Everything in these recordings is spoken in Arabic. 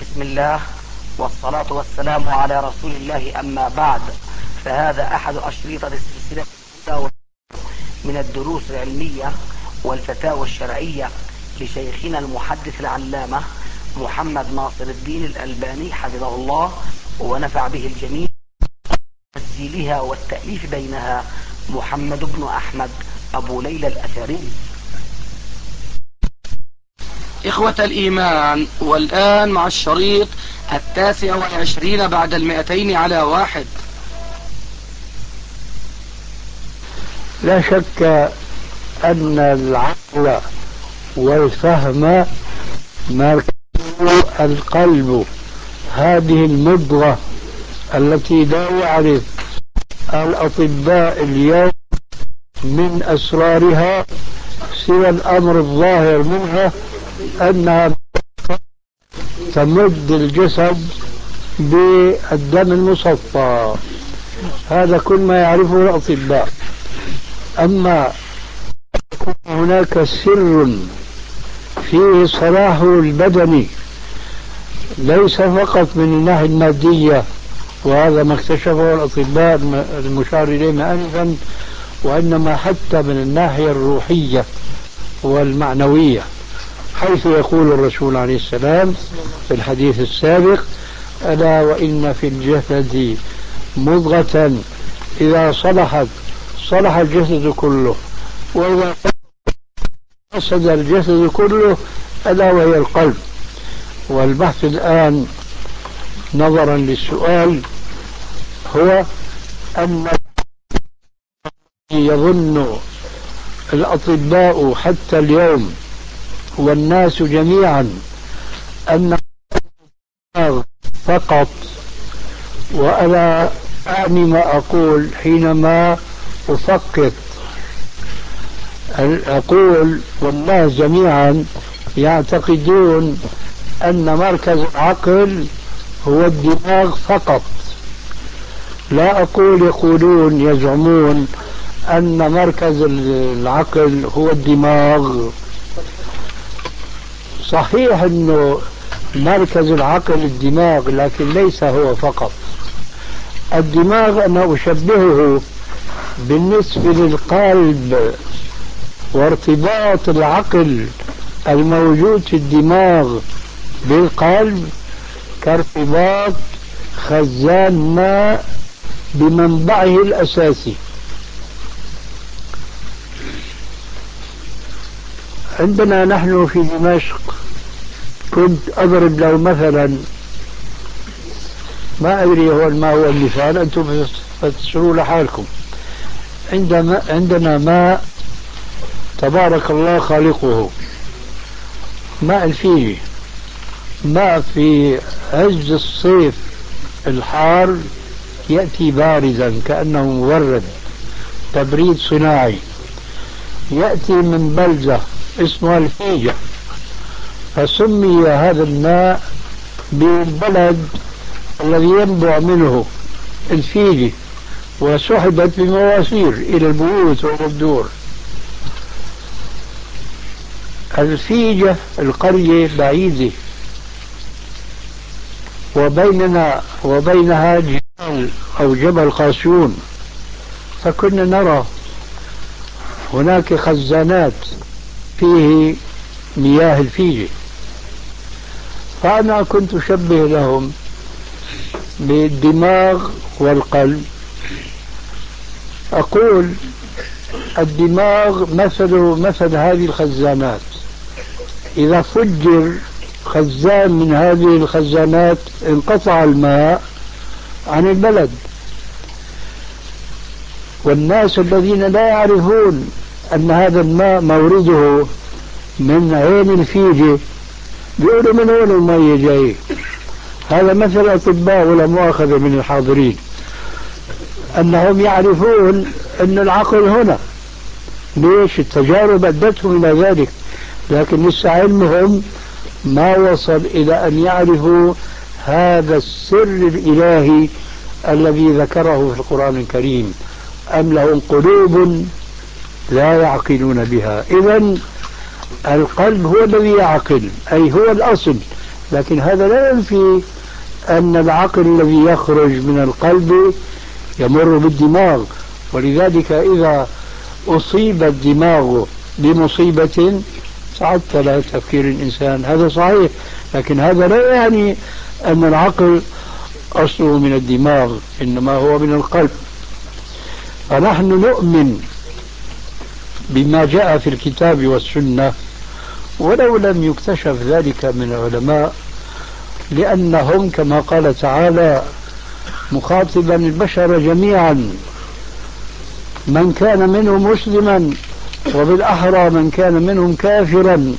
بسم الله والصلاة والسلام على رسول الله، أما بعد، فهذا أحد أشرطة السلسلة من الدروس العلمية والفتاوى الشرعية لشيخنا المحدث العلامة محمد ناصر الدين الألباني حفظه الله ونفع به الجميع. تسجيلها والتأليف بينها محمد بن أحمد أبو ليلى الأثري. إخوة الإيمان، والآن مع الشريط 29 بعد 200 على 1. لا شك أن العقل والفهم مركزه القلب، هذه المضغة التي لا يعرف الأطباء اليوم من أسرارها سوى الأمر الظاهر منها، أنها تمد الجسد بالدم المصفى. هذا كل ما يعرفه الأطباء. أما هناك سر فيه صلاح البدن ليس فقط من الناحية المادية، وهذا ما اكتشفه الأطباء المشار إليه آنفا، وإنما حتى من الناحية الروحية والمعنوية، حيث يقول الرسول عليه السلام في الحديث السابق: ألا وإن في الجسد مضغة إذا صلحت صلح الجسد كله، وإذا فسد الجسد كله ألا وهي القلب. والبحث الآن نظرا للسؤال هو أن يظن الأطباء حتى اليوم والناس جميعا أن فقط، وأنا أعني ما أقول حينما أفقط، أقول والناس جميعا يعتقدون أن مركز العقل هو الدماغ فقط. لا أقول يقولون يزعمون أن مركز العقل هو الدماغ. صحيح أنه مركز العقل الدماغ، لكن ليس هو فقط. الدماغ أنا أشبهه بالنسبة للقلب، وارتباط العقل الموجود في الدماغ بالقلب كارتباط خزان ماء بمنبعه الأساسي. عندنا نحن في دمشق، كنت أضرب لو مثلا، ما أدري ما هو المثال، أنتم فتسروا لحالكم. عندنا ماء تبارك الله خالقه، ماء الفيجي، ماء في عز الصيف الحار يأتي بارزا كأنه مورد، تبريد صناعي، يأتي من بلدة اسمها الفيجة، فسمي هذا الماء بالبلد الذي ينبع منه الفيجي، وسحبت بمواسير إلى البيوت والدور. الفيجة القرية بعيدة، وبيننا وبينها جبال أو جبل قاسيون، فكنا نرى هناك خزانات فيه مياه الفيجة. فأنا كنت أشبه لهم بالدماغ والقلب، أقول الدماغ مثل هذه الخزانات، إذا فجر خزان من هذه الخزانات انقطع الماء عن البلد. والناس الذين لا يعرفون أن هذا الماء مورده من عين الفيجة بيقولوا من وين المية جاي. هذا مثل أطباء ولا مؤاخذة من الحاضرين، أنهم يعرفون أن العقل هنا، ليش؟ التجارب أدتهم إلى ذلك، لكن لسه علمهم ما وصل إلى أن يعرفوا هذا السر الإلهي الذي ذكره في القرآن الكريم: أم لهم قلوب لا يعقلون بها. إذن القلب هو الذي يعقل، أي هو الأصل، لكن هذا لا ينفي أن العقل الذي يخرج من القلب يمر بالدماغ. ولذلك إذا أصيب الدماغ بمصيبة تعطل تفكير الإنسان، هذا صحيح، لكن هذا لا يعني أن العقل أصله من الدماغ، إنما هو من القلب. فنحن نؤمن بما جاء في الكتاب والسنة ولو لم يكتشف ذلك من العلماء، لأنهم كما قال تعالى مخاطبا البشر جميعا من كان منهم مسلما وبالأحرى من كان منهم كافرا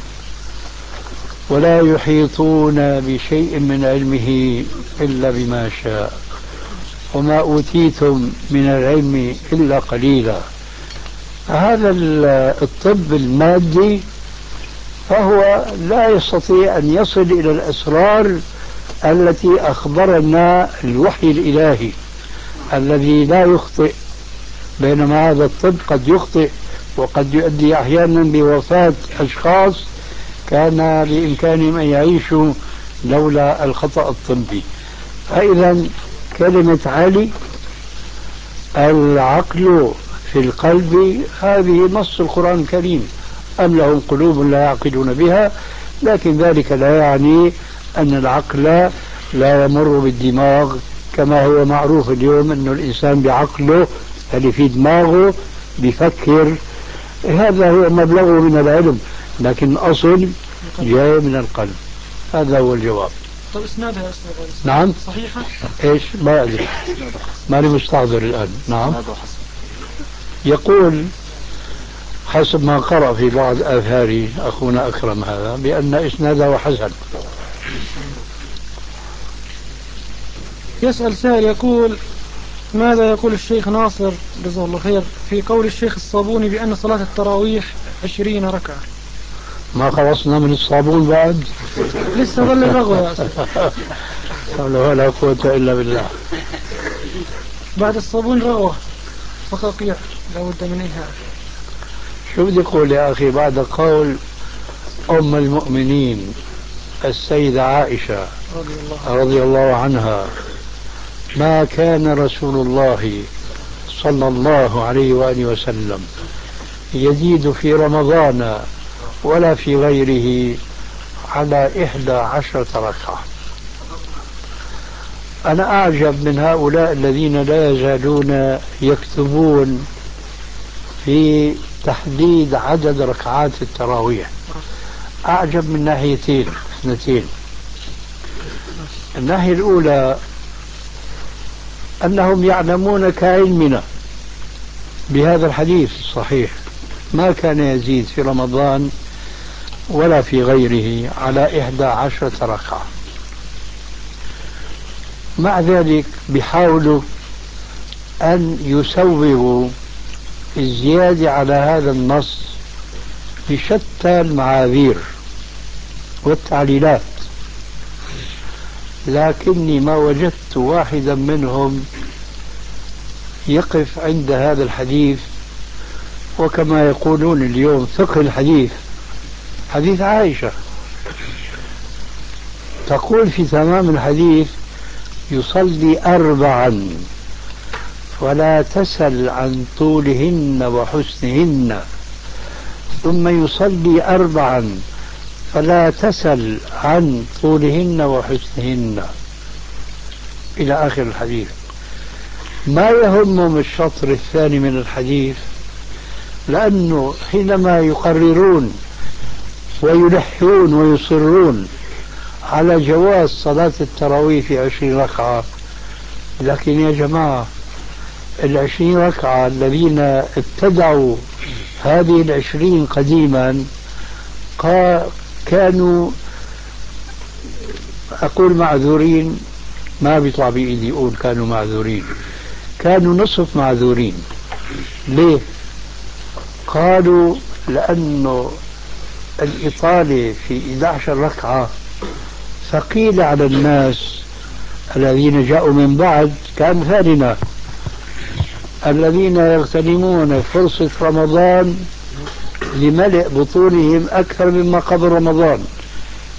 ولا يحيطون بشيء من علمه إلا بما شاء وما أوتيتم من العلم إلا قليلا. هذا الطب المادي فهو لا يستطيع أن يصل إلى الأسرار التي أخبرنا الوحي الإلهي الذي لا يخطئ، بينما هذا الطب قد يخطئ وقد يؤدي أحيانا بوفاة أشخاص كان بإمكانهم أن يعيشوا لولا الخطأ الطبي. فإذا كلمة علي العقل في القلب هذه نص القرآن الكريم، أم لهم قلوب لا يعقلون بها، لكن ذلك لا يعني أن العقل لا يمر بالدماغ كما هو معروف اليوم أن الإنسان بعقله اللي في دماغه بيفكر، هذا هو مبلغه من العلم، لكن الأصل جاي من القلب. هذا هو الجواب. طيب اسنادها يا أستاذ؟ نعم صحيحة؟ ايش ما أدري، ماني مستحضر الآن. نعم يقول حسب ما قرأ في بعض آثار أخونا أكرم هذا بأن إسناده حسن. يسأل سائل يقول ماذا يقول الشيخ ناصر جزاه الله خير في قول الشيخ الصابوني بأن صلاة التراويح 20 ركعة؟ ما خلصنا من الصابون بعد؟ لسه ظل الرغوة يا أستاذ. ولا قوة إلا بالله. بعد الصابون رغوة فقاقيع لا بد من إنهاء. شو بدي أقول يا أخي بعد قول أم المؤمنين السيدة عائشة رضي الله عنها ما كان رسول الله صلى الله عليه وآله وسلم يزيد في رمضان ولا في غيره على 11 ركعة. أنا أعجب من هؤلاء الذين لا يزالون يكتبون في تحديد عدد ركعات التراويح. أعجب من ناحيتين اثنتين. الناحية الأولى أنهم يعلمون كعلمنا بهذا الحديث الصحيح ما كان يزيد في رمضان ولا في غيره على 11 ركعة، مع ذلك بيحاولوا أن يسوغوا الزيادة على هذا النص بشتى المعاذير والتعليلات، لكني ما وجدت واحدا منهم يقف عند هذا الحديث. وكما يقولون اليوم فقه الحديث، حديث عائشة تقول في تمام الحديث يصلي 4 ولا تسل عن طولهن وحسنهن، ثم يصلي 4 فلا تسل عن طولهن وحسنهن إلى آخر الحديث. ما يهمهم الشطر الثاني من الحديث، لأنه حينما يقررون ويلحون ويصرون على جواز صلاة التراويح في 20 ركعة، لكن يا جماعة 20 ركعة الذين ابتدعوا هذه 20 قديما كانوا أقول معذورين، ما بيطلع بإيدي أقول كانوا معذورين، كانوا نصف معذورين. ليه؟ قالوا لأنه الإطالة في 11 ركعة ثقيلة على الناس الذين جاءوا من بعد كأمثالنا الذين يغتنمون فرصة رمضان لملء بطونهم أكثر مما قبل رمضان.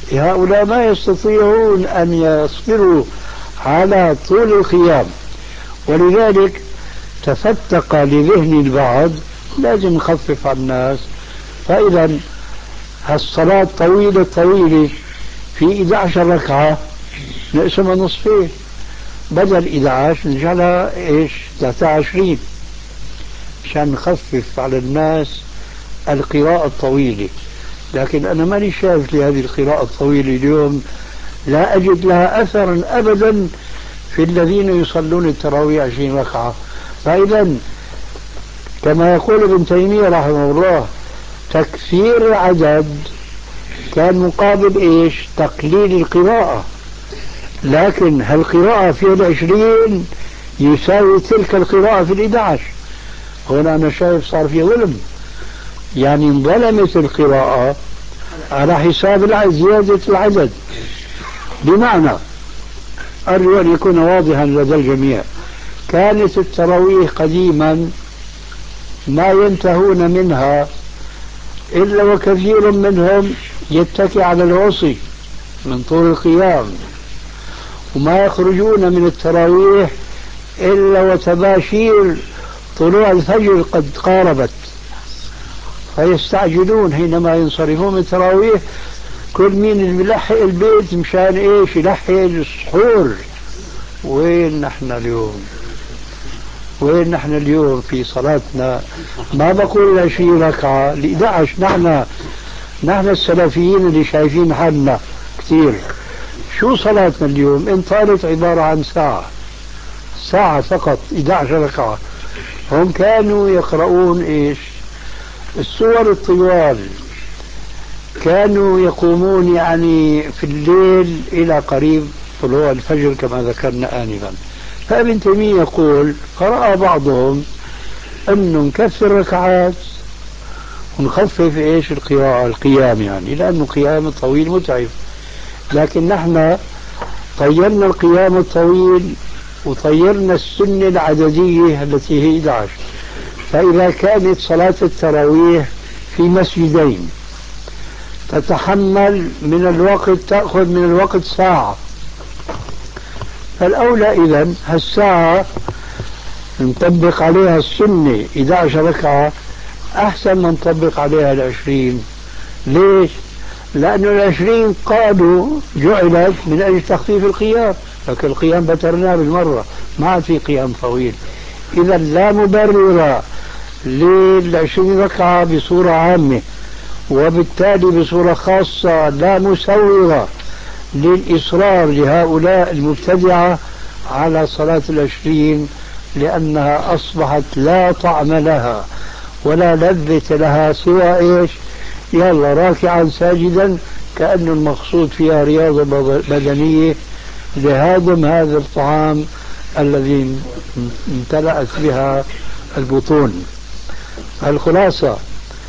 هؤلاء ما يستطيعون أن يصبروا على طول القيام، ولذلك تفتق لذهن البعض لازم نخفف على الناس. فإذا هالصلاة طويلة في 11 ركعة نقسمها نصفين، بدل 11 نجعلها 23 عشان نخفف على الناس القراءة الطويلة. لكن أنا ماني شايف لهذه القراءة الطويلة اليوم، لا أجد لها أثرا أبدا في الذين يصلون التراويح 20 ركعة. فإذا كما يقول ابن تيمية رحمه الله تكثير العدد كان مقابل تقليل القراءة، لكن هالقراءة في 20 يساوي تلك القراءة في 11. هنا أنا شايف صار في ظلم، يعني انظلمت القراءة على حساب زيادة العدد. بمعنى أرجو أن يكون واضحا لدى الجميع، كانت التراويح قديما ما ينتهون منها إلا وكثير منهم يتكي على العصي من طول القيام، وما يخرجون من التراويح إلا وتباشير طلوع الفجر قد قاربت، فيستعجلون حينما ينصرفون من التراويح. كل مين اللي بيلحق البيت مشان يلحق السحور. وين نحن اليوم في صلاتنا؟ ما بقول 20 ركعة، 11. نحن السلفيين اللي شايفين حالنا كثير. شو صلاتنا اليوم؟ إن طالت عبارة عن ساعة فقط، 11 ركعة. هم كانوا يقرؤون السور الطوال، كانوا يقومون يعني في الليل إلى قريب طلوع الفجر كما ذكرنا آنفا. فابن تيمية يقول فرأى بعضهم أنه نكثر ركعات ونخفف القيام، يعني لأنه قيام الطويل متعب. لكن نحن طيرنا القيام الطويل وطيرنا السنة العددية التي هي 11. فإذا كانت صلاة التراويح في مسجدين تتحمل من الوقت، تأخذ من الوقت ساعة، فالأولى إذن هالساعة نطبق عليها السنة 11 ركعة أحسن ما نطبق عليها 20. ليش؟ لأنه 20 قالوا جعلت من أجل تخفيف القيام، لكن القيام بترناه بالمرة، ما عاد في قيام طويل. إذا لا مبرر لل20 ركعة بصورة عامة، وبالتالي بصورة خاصة لا مسوغة للإصرار لهؤلاء المبتدعة على صلاة 20، لأنها أصبحت لا طعم لها ولا لذة لها سوى يلا راكعا ساجدا، كأن المقصود فيها رياضة بدنية لهضم هذا الطعام الذي امتلأت بها البطون. الخلاصة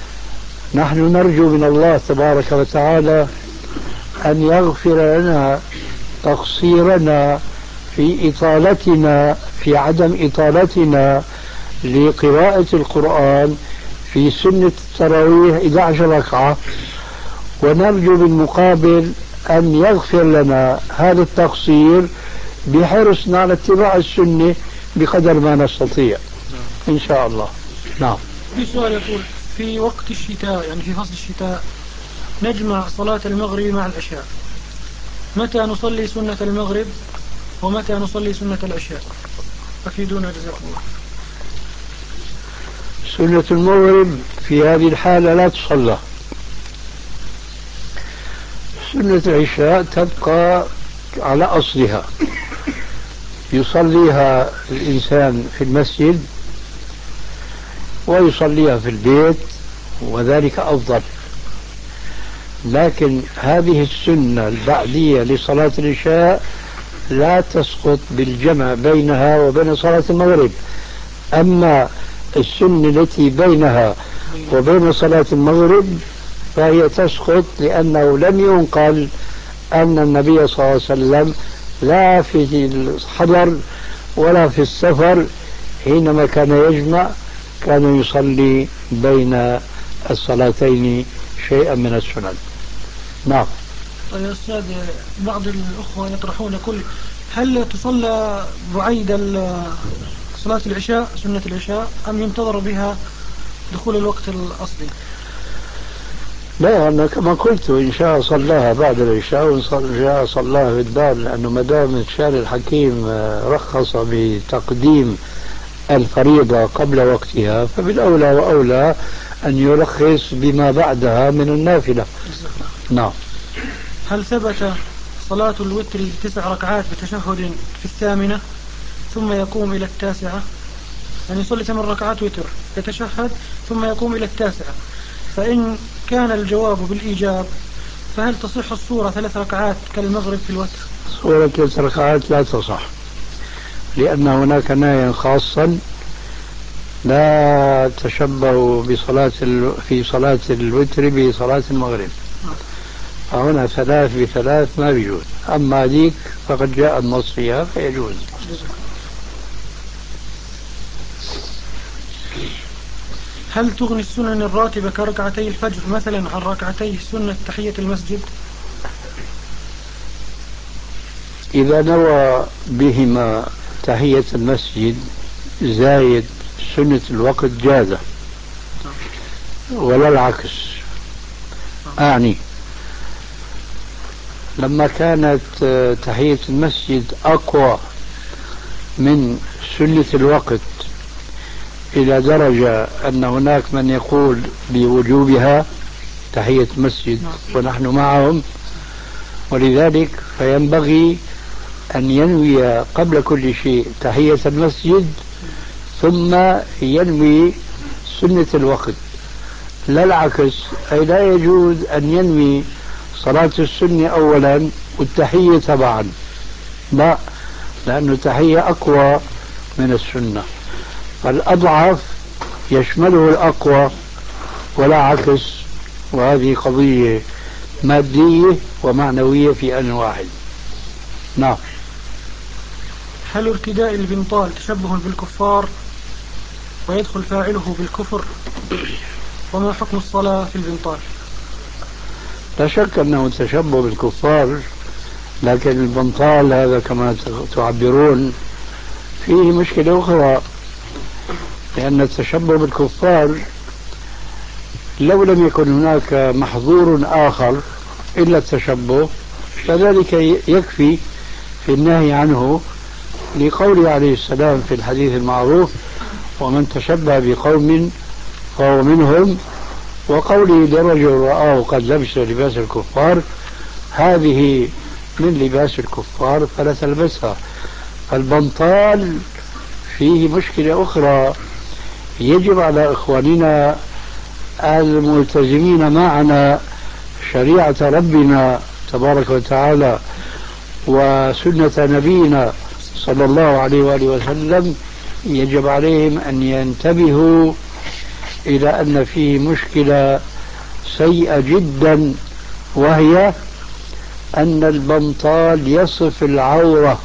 نحن نرجو من الله تبارك وتعالى أن يغفر لنا تقصيرنا في إطالتنا، في عدم إطالتنا لقراءة القرآن في سنة التراويح 11 ركعة، ونرجو بالمقابل أن يغفر لنا هذا التقصير بحرصنا على اتباع السنة بقدر ما نستطيع إن شاء الله. نعم. في سؤال يقول في وقت الشتاء، يعني في فصل الشتاء، نجمع صلاة المغرب مع العشاء، متى نصلي سنة المغرب ومتى نصلي سنة العشاء؟ أفيدونا جزاكم الله. سنة المغرب في هذه الحالة لا تصلى، سنة العشاء تبقى على أصلها، يصليها الإنسان في المسجد ويصليها في البيت وذلك أفضل. لكن هذه السنة البعدية لصلاة العشاء لا تسقط بالجمع بينها وبين صلاة المغرب. أما السنة التي بينها وبين صلاة المغرب فهي تسقط، لأنه لم ينقل أن النبي صلى الله عليه وسلم لا في الحضر ولا في السفر حينما كان يجمع كان يصلي بين الصلاتين شيئا من السنن. نعم. طيب يا أستاذ، بعض الأخوة يطرحون هل تصلى بعيد صلاة العشاء سنة العشاء أم ينتظر بها دخول الوقت الأصلي؟ لا، أنا كما قلت إن شاء صلاها بعد العشاء وإن شاء صلاها في الدار، لأنه ما دام الشارع الحكيم رخص بتقديم الفريضة قبل وقتها فبالأولى وأولى أن يرخص بما بعدها من النافلة. نعم. هل ثبت صلاة الوتر ب9 ركعات بتشهد في الثامنة ثم يقوم إلى التاسعة؟ يعني يصلي 8 ركعات وتر يتشهد ثم يقوم إلى التاسعة، فإن كان الجواب بالإيجاب فهل تصح الصورة 3 ركعات كالمغرب في الوتر؟ صورة 3 ركعات لا تصح، لأن هناك نهيا خاصا لا تشبهوا في صلاة الوتر بصلاة المغرب، فهنا 3 ب3 ما بيجوز، أما ذيك فقد جاء النص فيها فيجوز. هل تغني السنن الراتبة كركعتي الفجر مثلا عن ركعتي سنة تحية المسجد؟ إذا نوى بهما تحية المسجد زايد سنة الوقت جازة، ولا العكس. أعني لما كانت تحية المسجد أقوى من سنة الوقت إلى درجة أن هناك من يقول بوجوبها تحية المسجد ونحن معهم، ولذلك فينبغي أن ينوي قبل كل شيء تحية المسجد ثم ينوي سنة الوقت، لا العكس. أي لا يجوز أن ينوي صلاة السنة أولا والتحية تبعا، لا، لأن التحية أقوى من السنة، فالأضعف يشمله الأقوى ولا عكس، وهذه قضية مادية ومعنوية في آن واحد. نعم. هل ارتداء البنطال تشبه بالكفار ويدخل فاعله بالكفر؟ وما حكم الصلاة في البنطال؟ لا شك أنه تشبه بالكفار، لكن البنطال هذا كما تعبرون فيه مشكلة أخرى، لأن التشبه بالكفار لو لم يكن هناك محظور آخر إلا التشبه فذلك يكفي في النهي عنه، لقوله عليه السلام في الحديث المعروف: ومن تشبه بقوم فهو منهم، وقوله لرجل رآه قد لبس لباس الكفار: هذه من لباس الكفار فلا تلبسها. فالبنطال فيه مشكلة أخرى، يجب على إخواننا الملتزمين معنا شريعة ربنا تبارك وتعالى وسنة نبينا صلى الله عليه وآله وسلم، يجب عليهم أن ينتبهوا إلى أن فيه مشكلة سيئة جدا، وهي أن البنطال يصف العورة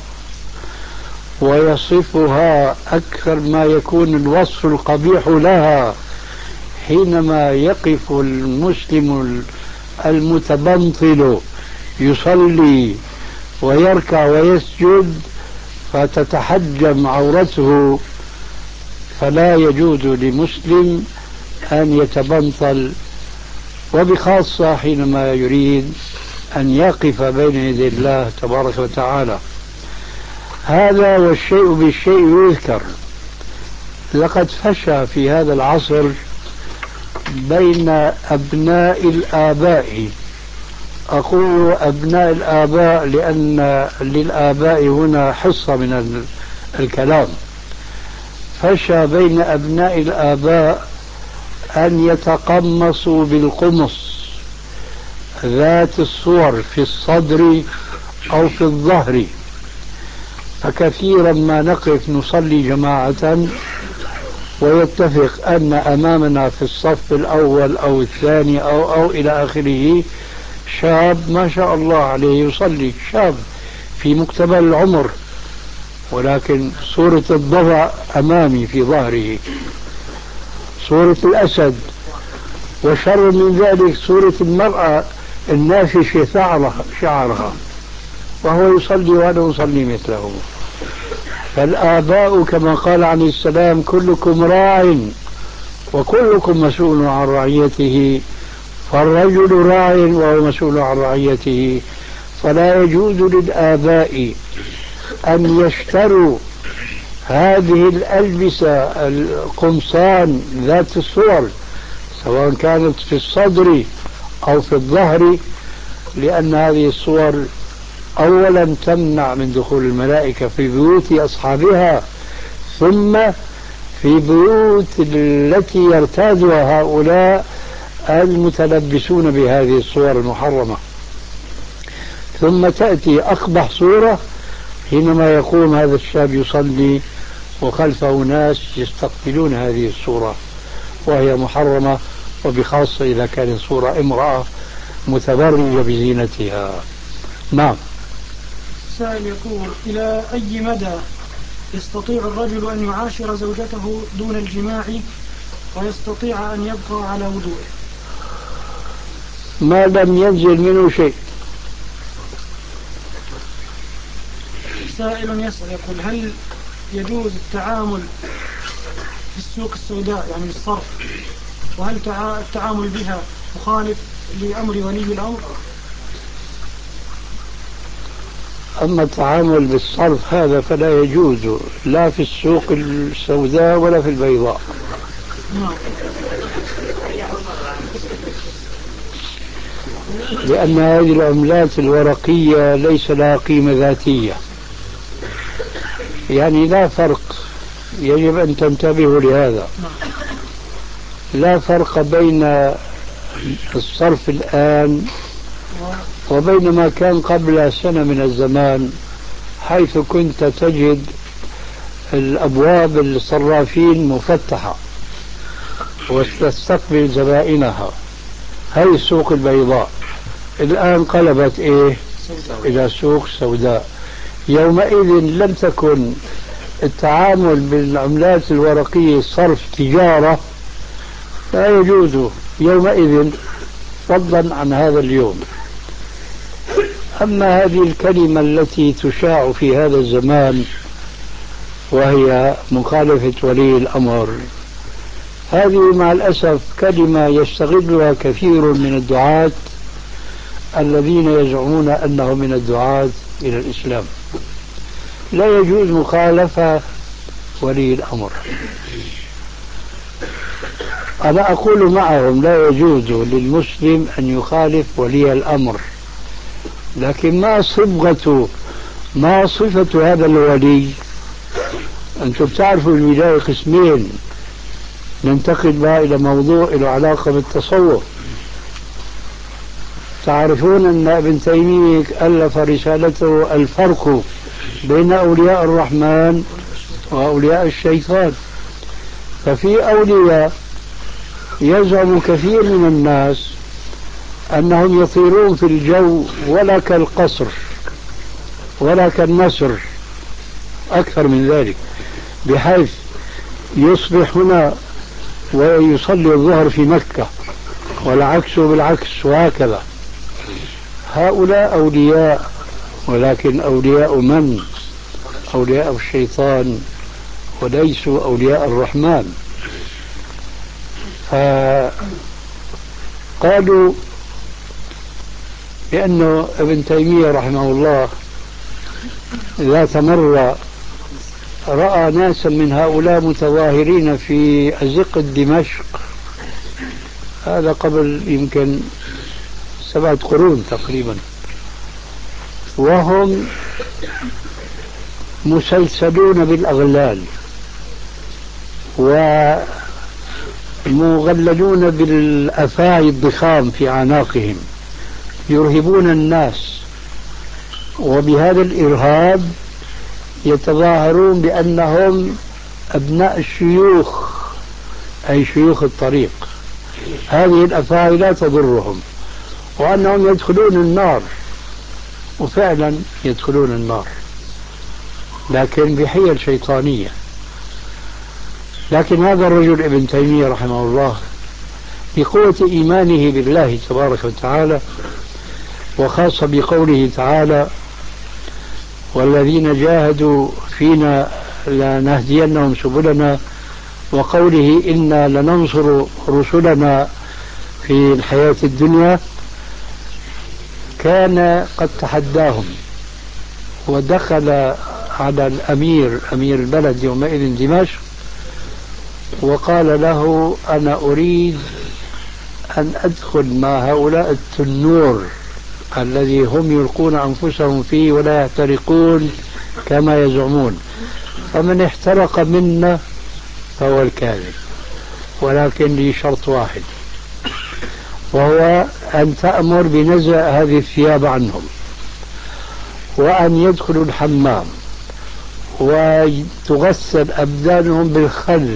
ويصفها أكثر ما يكون الوصف القبيح لها. حينما يقف المسلم المتبنطل يصلي ويركع ويسجد فتتحجم عورته، فلا يجوز لمسلم أن يتبنطل، وبخاصة حينما يريد أن يقف بين يدي الله تبارك وتعالى. هذا والشيء بالشيء يذكر. لقد فشى في هذا العصر بين أبناء الآباء، أقول أبناء الآباء لأن للآباء هنا حصة من الكلام، فشى بين أبناء الآباء أن يتقمصوا بالقمص ذات الصور في الصدر أو في الظهر، فكثيرا ما نقف نصلي جماعة ويتفق أن أمامنا في الصف الأول أو الثاني أو إلى آخره شاب ما شاء الله عليه يصلي، شاب في مقتبل العمر، ولكن صورة الضبع أمامي في ظهره، صورة الأسد، وشر من ذلك صورة المرأة النافشة شعرها وهو يصلي وأنا أصلي مثله. فالآباء كما قال عليه السلام كلكم راع وكلكم مسؤول عن رعيته، فالرجل راع وهو مسؤول عن رعيته. فلا يجوز للآباء أن يشتروا هذه الألبسة القمصان ذات الصور سواء كانت في الصدر أو في الظهر، لأن هذه الصور أولا تمنع من دخول الملائكة في بيوت أصحابها، ثم في بيوت التي يرتادها هؤلاء المتلبسون بهذه الصور المحرمة. ثم تأتي أقبح صورة حينما يقوم هذا الشاب يصلي وخلفه ناس يستقبلون هذه الصورة وهي محرمة، وبخاصة إذا كانت صورة امرأة متبرجة بزينتها. نعم. سائل يقول: إلى أي مدى يستطيع الرجل أن يعاشر زوجته دون الجماع ويستطيع أن يبقى على وضوءه؟ ما لم ينزل منه شيء. سائل يسأل يقول: هل يجوز التعامل في السوق السوداء يعني الصرف، وهل التعامل بها مخالف لأمر ولي الأمر؟ أما التعامل بالصرف هذا فلا يجوز لا في السوق السوداء ولا في البيضاء. لأن هذه العملات الورقية ليس لها قيمة ذاتية، يعني لا فرق، يجب أن تنتبهوا لهذا، لا فرق بين الصرف الآن وبين ما كان قبل سنة من الزمان، حيث كنت تجد الأبواب الصرافين مفتحة وتستقبل زبائنها. هذه السوق البيضاء الآن قلبت إلى سوق سوداء. يومئذ لم تكن التعامل بالعملات الورقية صرف تجارة، لا يجوز يومئذ فضلا عن هذا اليوم. أما هذه الكلمة التي تشاع في هذا الزمان وهي مخالفة ولي الأمر، هذه مع الأسف كلمة يستغلها كثير من الدعاة الذين يزعمون أنهم من الدعاة إلى الإسلام. لا يجوز مخالفة ولي الأمر. أنا أقول معهم لا يجوز للمسلم أن يخالف ولي الأمر، لكن ما صفة هذا الولي؟ أنتم تعرفوا الولاية قسمين ننتقل بها إلى موضوع له علاقة بالتصوف. تعرفون أن ابن تيمية ألف رسالته الفرق بين أولياء الرحمن وأولياء الشيطان. ففي أولياء يزعم كثير من الناس أنهم يطيرون في الجو ولا كالقصر ولا كالنسر، أكثر من ذلك، بحيث يصبح هنا ويصلي الظهر في مكة والعكس بالعكس وهكذا. هؤلاء أولياء، ولكن أولياء من؟ أولياء الشيطان وليسوا أولياء الرحمن. فقالوا بأنه ابن تيمية رحمه الله ذات مرة رأى ناسا من هؤلاء متظاهرين في أزقة دمشق، هذا قبل يمكن 7 قرون تقريبا، وهم مسلسلون بالأغلال ومغللون بالأفاعي الضخام في أعناقهم، يرهبون الناس، وبهذا الإرهاب يتظاهرون بأنهم أبناء الشيوخ، أي شيوخ الطريق. هذه الأفاعي لا تضرهم، وأنهم يدخلون النار، وفعلا يدخلون النار لكن بحيل شيطانية. لكن هذا الرجل ابن تيمية رحمه الله بقوة إيمانه بالله تبارك وتعالى وخاصة بقوله تعالى والذين جاهدوا فينا لنهدينهم سبلنا، وقوله إنا لننصر رسلنا في الحياة الدنيا، كان قد تحداهم ودخل على أمير البلد يومئذ دمشق وقال له أنا أريد أن أدخل مع هؤلاء التنور الذي هم يلقون أنفسهم فيه ولا يحترقون كما يزعمون، فمن احترق منا فهو الكاذب، ولكن لي شرط واحد، وهو أن تأمر بنزع هذه الثياب عنهم، وأن يدخلوا الحمام وتغسل أبدانهم بالخل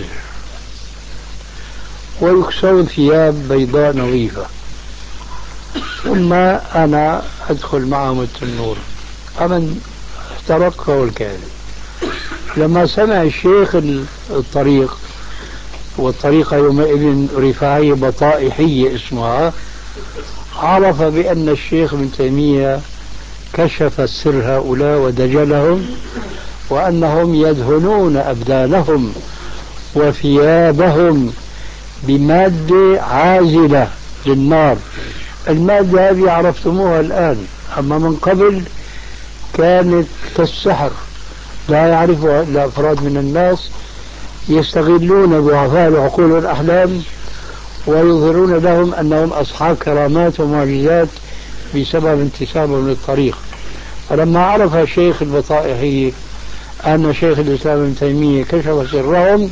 ويكسون ثياب بيضاء نظيفة، ثم أنا أدخل معهم التنور، فمن احترق فهو الكاذب. لما سمع الشيخ الطريق، والطريقة يومئذ رفاعية بطائحية اسمها، عرف بأن الشيخ ابن تيمية كشف السر هؤلاء ودجلهم، وأنهم يدهنون أبدانهم وثيابهم بمادة عازلة للنار. المادة هذه عرفتموها الآن، أما من قبل كانت كالسحر لا يعرفها إلا أفراد من الناس، يستغلون ضعفاء العقول والأحلام ويظهرون لهم أنهم أصحاب كرامات ومعجزات بسبب انتسابهم للطريق. فلما عرف الشيخ البطائحي أن شيخ الإسلام ابن تيمية كشف سرهم،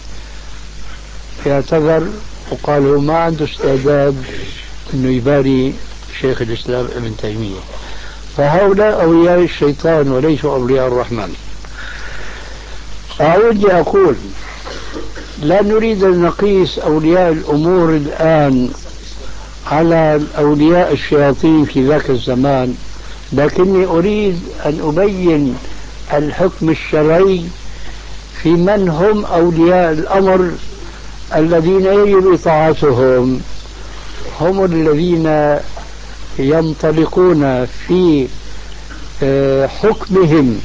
اعتذر وقال له ما عنده استعداد أنه يباري شيخ الإسلام ابن تيمية. فهؤلاء أولياء الشيطان وليسوا أولياء الرحمن. أعود لأقول لا نريد أن نقيس أولياء الأمور الآن على أولياء الشياطين في ذاك الزمان، لكني أريد أن أبين الحكم الشرعي في من هم أولياء الأمر الذين يجب إطاعتهم. هم الذين ينطلقون في حكمهم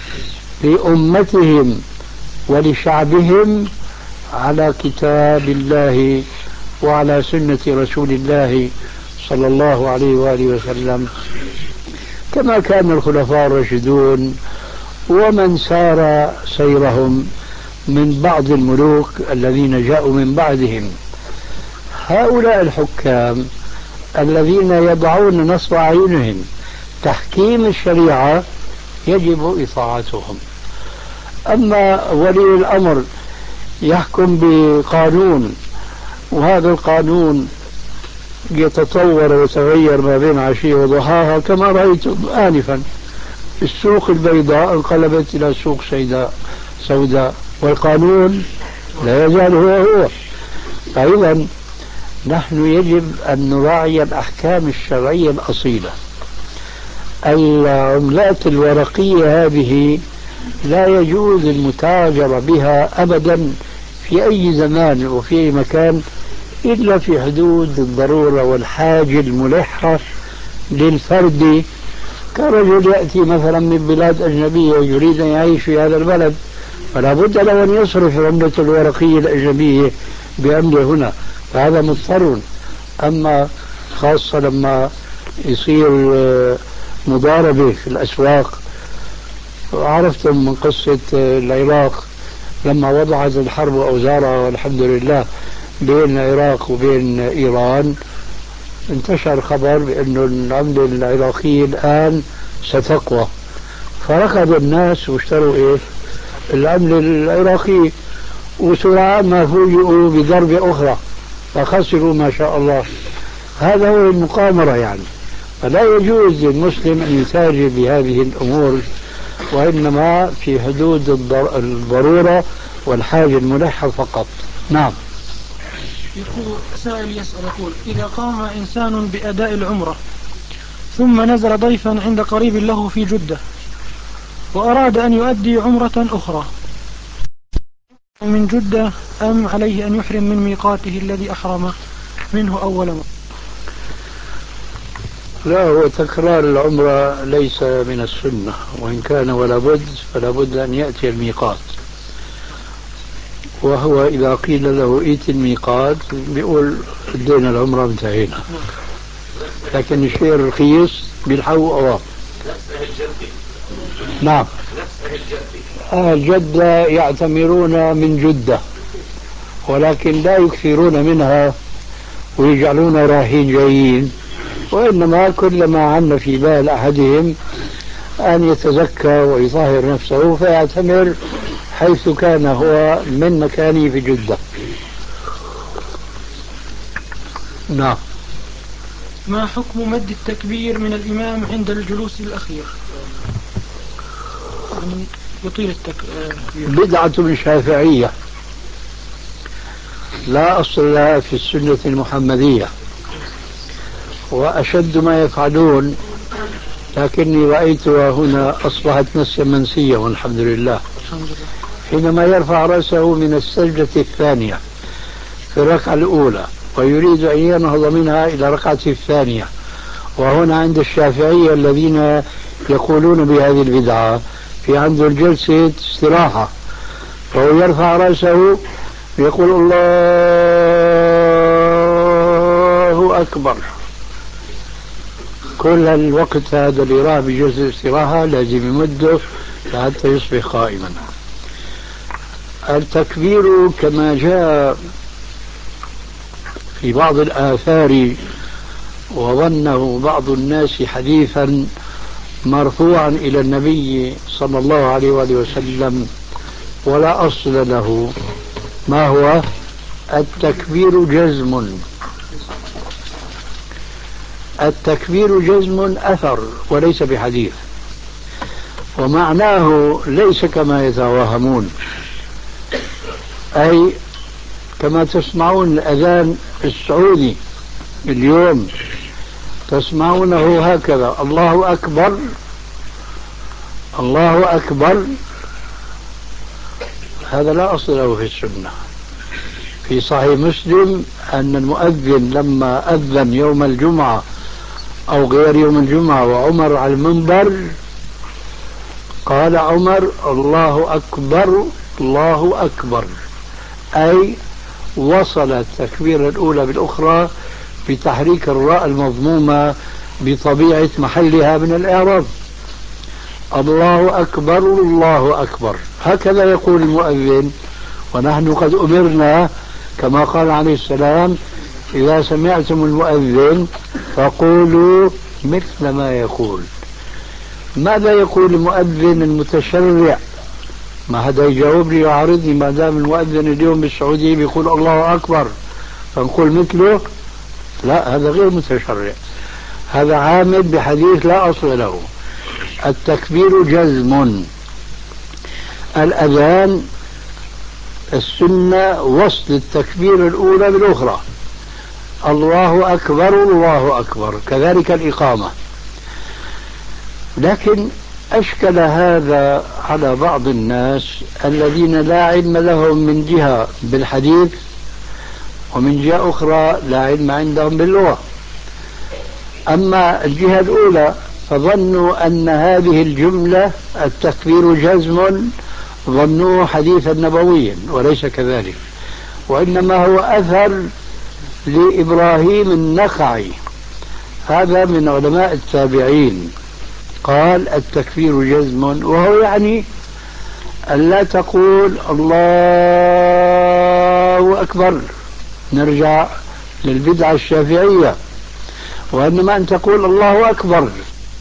لأمتهم ولشعبهم على كتاب الله وعلى سنة رسول الله صلى الله عليه وآله وسلم، كما كان الخلفاء الراشدون ومن سار سيرهم من بعض الملوك الذين جاءوا من بعدهم. هؤلاء الحكام الذين يضعون نصب أعينهم تحكيم الشريعة يجب إطاعتهم. أما ولي الأمر يحكم بقانون، وهذا القانون يتطور ويتغير ما بين عشية وضحاها، كما رأيت آنفا السوق البيضاء انقلبت إلى سوق سوداء، والقانون لا يزال هو. فإذا نحن يجب أن نراعي الأحكام الشرعية الأصيلة. العملات الورقية هذه لا يجوز المتاجرة بها أبدا في أي زمان وفي أي مكان إلا في حدود الضرورة والحاجة الملحة للفرد، كرجل يأتي مثلا من بلاد أجنبية ويريد أن يعيش في هذا البلد، فلا بد له أن يصرف العملة الورقية الأجنبية بأمره هنا، فهذا مضطر. أما خاصة لما يصير مضاربة في الأسواق، عرفتم من قصة العراق لما وضعت الحرب أوزارها والحمد لله بين العراق وبين إيران، انتشر خبر بأن العملة العراقية الآن ستقوى، فركض الناس واشتروا العملة العراقية، وسرعان ما فوجئوا بضربة أخرى فخسروا ما شاء الله. هذا هو المقامرة يعني. فلا يجوز للمسلم أن يتاجر بهذه الأمور، وإنما في حدود الضرورة والحاجة الملحة فقط. نعم. يقول سائل يسأل يقول إذا قام إنسان بأداء العمرة ثم نزل ضيفا عند قريب له في جدة وأراد أن يؤدي عمرة أخرى من جدة، أم عليه أن يحرم من ميقاته الذي أحرم منه أول مرة؟ لا، هو تكرار العمرة ليس من السنة، وإن كان ولا بد فلا بد أن يأتي الميقات. وهو إذا قيل له ائت الميقات بيقول ادينا العمرة انتهينا. لكن الشيء الرخيص بيلحقوا أوام. نعم، أهل جدة يعتمرون من جدة، ولكن لا يكثرون منها ويجعلون راهين جايين، وإنما كلما عن في بال أحدهم أن يتزكى ويطهر نفسه فيعتمر حيث كان هو من مكانه في جدة. نعم. ما حكم مد التكبير من الإمام عند الجلوس الأخير؟ يعني يطيل التكبير. بدعة شافعية لا أصل لها في السنة المحمدية، وأشد ما يفعلون، لكني رأيتها هنا أصبحت نسيا منسيا والحمد لله. حينما يرفع رأسه من السجدة الثانية في الركعة الأولى ويريد أن ينهض منها إلى الركعة الثانية، وهنا عند الشافعية الذين يقولون بهذه البدعة في عنده الجلسة استراحة، فهو يرفع رأسه يقول الله أكبر. كل الوقت هذا اللي راح بجلسة الاستراحة لازم يمده حتى يصبح قائما. التكبير كما جاء في بعض الآثار وظنه بعض الناس حديثا مرفوعا إلى النبي صلى الله عليه وآله وسلم ولا أصل له. ما هو؟ التكبير جزم. التكبير جزم أثر وليس بحديث، ومعناه ليس كما يتوهمون، أي كما تسمعون الأذان السعودي اليوم تسمعونه هكذا الله أكبر الله أكبر، هذا لا أصل له في السنة. في صحيح مسلم أن المؤذن لما أذن يوم الجمعة أو غير يوم الجمعة وعمر على المنبر قال عمر الله أكبر الله أكبر، أي وصل التكبيرة الأولى بالأخرى بتحريك الراء المضمومة بطبيعة محلها من الإعراب. الله أكبر الله أكبر، هكذا يقول المؤذن. ونحن قد أمرنا كما قال عليه السلام إذا سمعتم المؤذن فقولوا مثل ما يقول. ماذا يقول المؤذن المتشرع؟ ما حدا يجاوبني ويعارضني. ما دام المؤذن اليوم بالسعودية بيقول الله أكبر فنقول مثله؟ لا، هذا غير متشرع، هذا عامل بحديث لا أصل له. التكبير جزم. الأذان السنة وصل التكبير الأولى بالأخرى الله أكبر الله أكبر، كذلك الإقامة. لكن أشكل هذا على بعض الناس الذين لا علم لهم من جهة بالحديث ومن جهة أخرى لا علم عندهم باللغة. أما الجهة الأولى فظنوا أن هذه الجملة التكبير جزم، ظنوه حديثا نبويا وليس كذلك، وإنما هو أثر لإبراهيم النخعي، هذا من علماء التابعين، قال التكبير جزم، وهو يعني أن لا تقول الله أكبر، نرجع للبدعة الشافعية، وإنما أن تقول الله أكبر.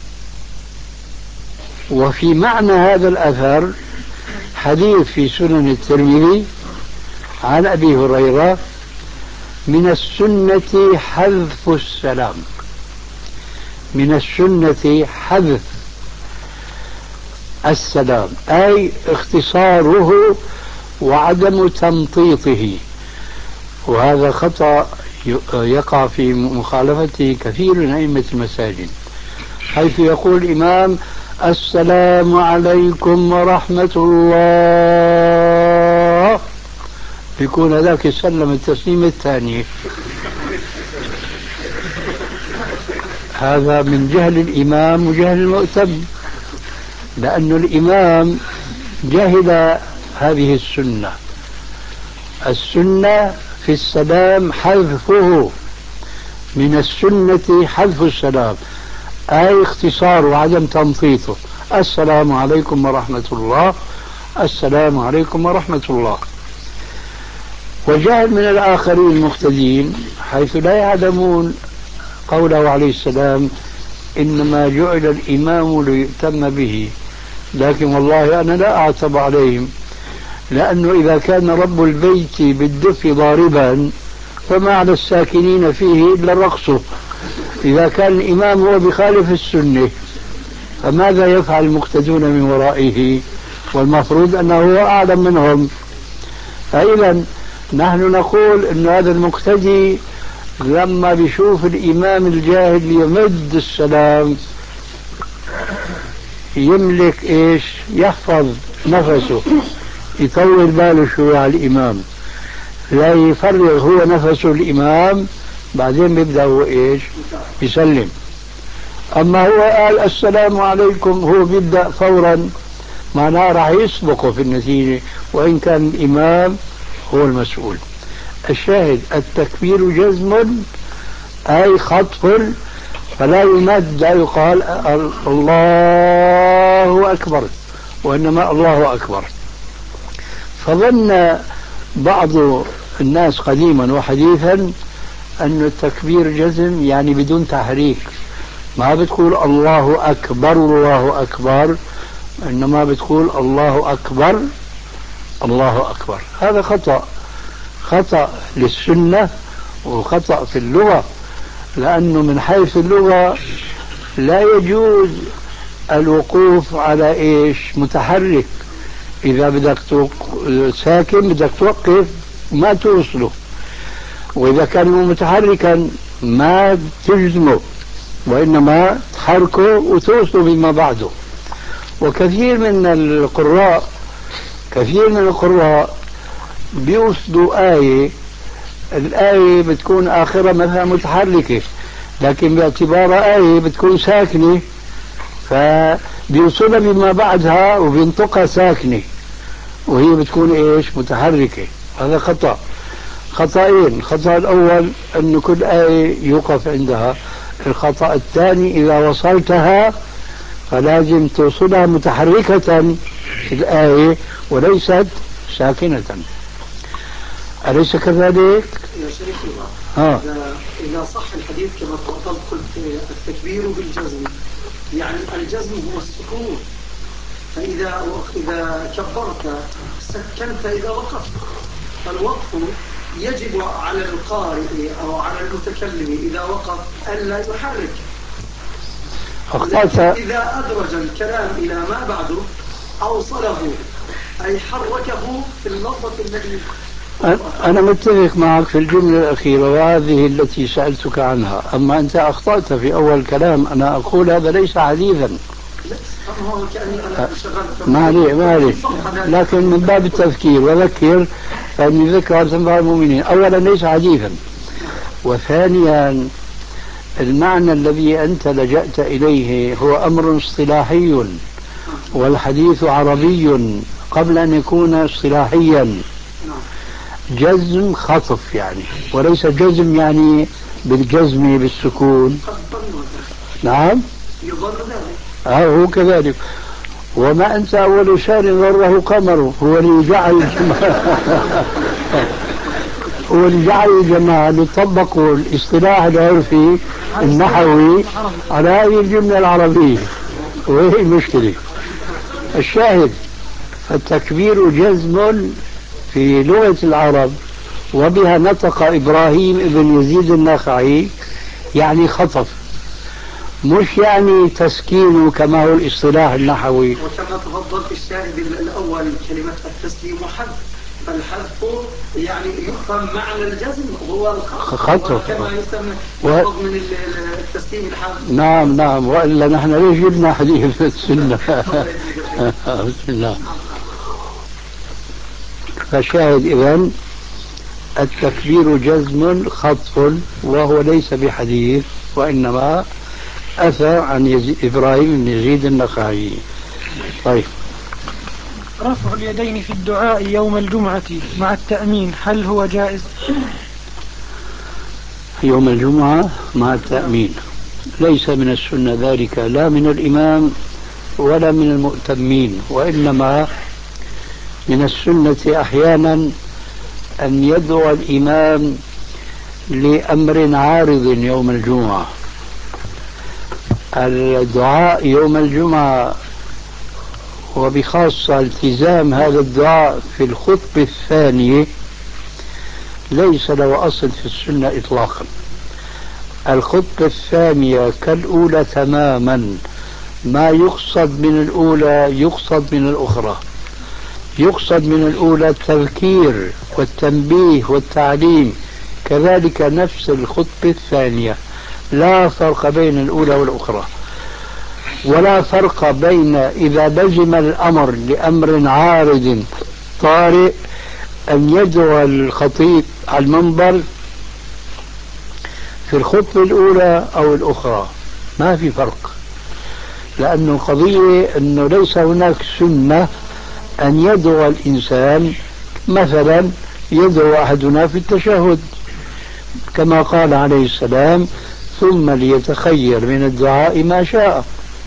وفي معنى هذا الأثر حديث في سنن الترمذي عن أبي هريرة من السنة حذف السلام، من السنة حذف السلام أي اختصاره وعدم تمطيطه، وهذا خطأ يقع في مخالفته كثير من أئمة المساجد، حيث يقول الإمام السلام عليكم ورحمة الله، يكون هذاك يسلم التسليم الثاني. هذا من جهل الإمام وجهل المؤتم، لأن الإمام جهل هذه السنة. السنة في السلام حذفه، من السنة حذف السلام، أي اختصار وعدم تنطيطه. السلام عليكم ورحمة الله، السلام عليكم ورحمة الله. وجهل من الآخرين المقتدين حيث لا يعلمون قوله عليه السلام: إنما جعل الإمام ليؤتم به. لكن والله أنا لا أعتب عليهم، لأنه إذا كان رب البيت بالدف ضاربا فما على الساكنين فيه إلا الرقص. إذا كان الإمام هو بخالف السنة فماذا يفعل المقتدون من ورائه؟ والمفروض أنه هو أعلم منهم. فإذا نحن نقول أن هذا المقتدي لما بيشوف الإمام الجاهل يمد السلام يملك إيش؟ يحفظ نفسه، يطول باله شوي على الإمام، لا يفرغ هو نفسه الإمام، بعدين بيبدأ هو إيش؟ يسلم. أما هو قال السلام عليكم هو بيبدأ فورا، معناه راح يسبقه في النتيجة، وإن كان الإمام هو المسؤول. الشاهد التكبير جزم أي خطف، فلا يمد، لا يقال الله أكبر، وإنما الله أكبر. فظن بعض الناس قديما وحديثا أن التكبير جزم يعني بدون تحريك، ما بتقول الله أكبر الله أكبر، إنما بتقول الله أكبر الله أكبر. هذا خطأ للسنة وخطأ في اللغة، لأنه من حيث اللغة لا يجوز الوقوف على إيش؟ متحرك. إذا بدك ساكن بدك توقف ما توصله، وإذا كان متحركا ما تجزمه، وإنما تحركه وتوصله بما بعده. وكثير من القراء بيوصلوا الآية بتكون آخرة مثلا متحركة، لكن باعتبار آية بتكون ساكنة فبيوصلها بما بعدها وبينطقها ساكنة، وهي بتكون إيش؟ متحركة. هذا خطأين. الخطأ الأول أن كل آية يوقف عندها. الخطأ الثاني إذا وصلتها فلازم توصلها متحركة في الآية وليست ساكنة. أليس كذلك؟ يا شيخ إذا صح الحديث كما تفضلت قلت التكبير بالجزم، يعني الجزم هو السكون، فإذا كبرت سكنت إذا وقفت، فالوقف يجب على القارئ أو على المتكلم إذا وقف ألا يحرك. إذا أدرج الكلام إلى ما بعده أوصله أي حركه في اللفظة التي. أنا متفق معك في الجملة الأخيرة وهذه التي سألتك عنها. أما أنت أخطأت في أول كلام، أنا أقول هذا ليس حديثا. ما عليه، لكن من باب التذكير وذكر فإن ذكر تنفع المؤمنين. أولا ليس حديثا، وثانيا المعنى الذي أنت لجأت إليه هو أمر اصطلاحي، والحديث عربي قبل أن يكون اصطلاحيا. جزم خطف يعني، وليس جزم يعني بالجزم بالسكون. نعم هو كذلك. وما أنت أول شهر ضره قمر، هو اللي جعل الجماعة يطبقوا الاصطلاح العرفي النحوي على هذه الجملة العربية، وهي المشكلة. الشاهد التكبير جزم في لغة العرب، وبها نطق إبراهيم ابن يزيد النخعي، يعني خطف، مش يعني تسكين كما هو الاصطلاح النحوي. وكما تفضلت الشاهد الأول كلمة التسليم حذف، فالحذف يعني يفهم معنى الجزم هو الخطف كما يسمى من التسليم الحذف. نعم وإلا نحن ليش جبنا حديث السنة؟ بسم الله. فالشاهد إذن التكبير جزم خطف، وهو ليس بحديث، وإنما أثر عن إبراهيم بن يزيد النخعي. طيب، رفع اليدين في الدعاء يوم الجمعة مع التأمين هل هو جائز؟ يوم الجمعة مع التأمين ليس من السنة ذلك، لا من الإمام ولا من المؤتمين، وإنما من السنة أحيانا أن يدعو الإمام لأمر عارض يوم الجمعة. الدعاء يوم الجمعة وبخاصة التزام هذا الدعاء في الخطبة الثانية ليس له أصل في السنة إطلاقا. الخطبة الثانية كالأولى تماما، ما يقصد من الأولى يقصد من الأخرى. يقصد من الأولى التذكير والتنبيه والتعليم، كذلك نفس الخطبة الثانية، لا فرق بين الأولى والأخرى، ولا فرق بين إذا لزم الأمر لأمر عارض طارئ أن يدعو الخطيب على المنبر في الخطبة الأولى أو الأخرى، ما في فرق. لأنه القضية أنه ليس هناك سنة أن يدعو الإنسان، مثلا يدعو أحدنا في التشهد كما قال عليه السلام: ثم ليتخير من الدعاء ما شاء،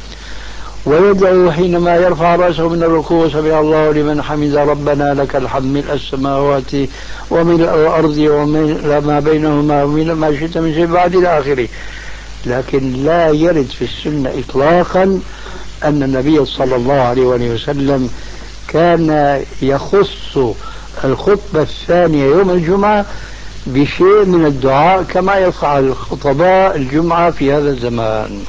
ويدعو حينما يرفع رأسه من الركوع: سمع الله لمن حمد ربنا لك الحمد ملء السماوات وملء الأرض وملء ما بينهما وملء ما شئت من شيء بعد إلى آخره. لكن لا يرد في السنة إطلاقا أن النبي صلى الله عليه وسلم كان يخص الخطبة الثانية يوم الجمعة بشيء من الدعاء كما يفعل خطباء الجمعة في هذا الزمان.